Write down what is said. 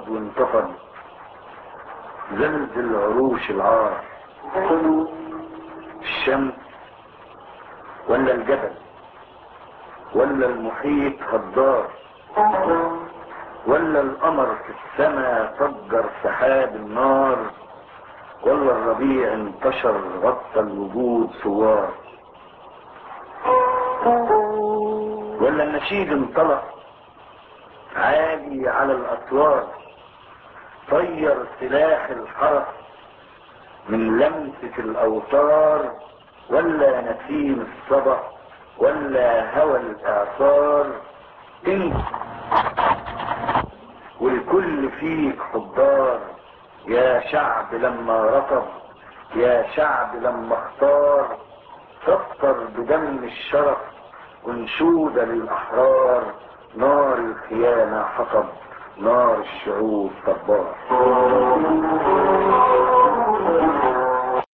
رفض وانتفض، زلزل عروش العار، الشمس ولا الجبل ولا المحيط هدار، ولا القمر في السماء فجر سحاب النار، ولا الربيع انتشر غطى الوجود ثوار، ولا النشيد انطلق عالي على الأسوار، طير سلاح الحرس من لمسة الأوتار، ولا نسيم الصبا ولا هوى الإعصار، انت والكل فيك حضار، يا شعب لما رفض، يا شعب لما اختار، سطر بدم الشرف انشودة للأحرار، نار الخيانة حطب، نار الشعوب صبار.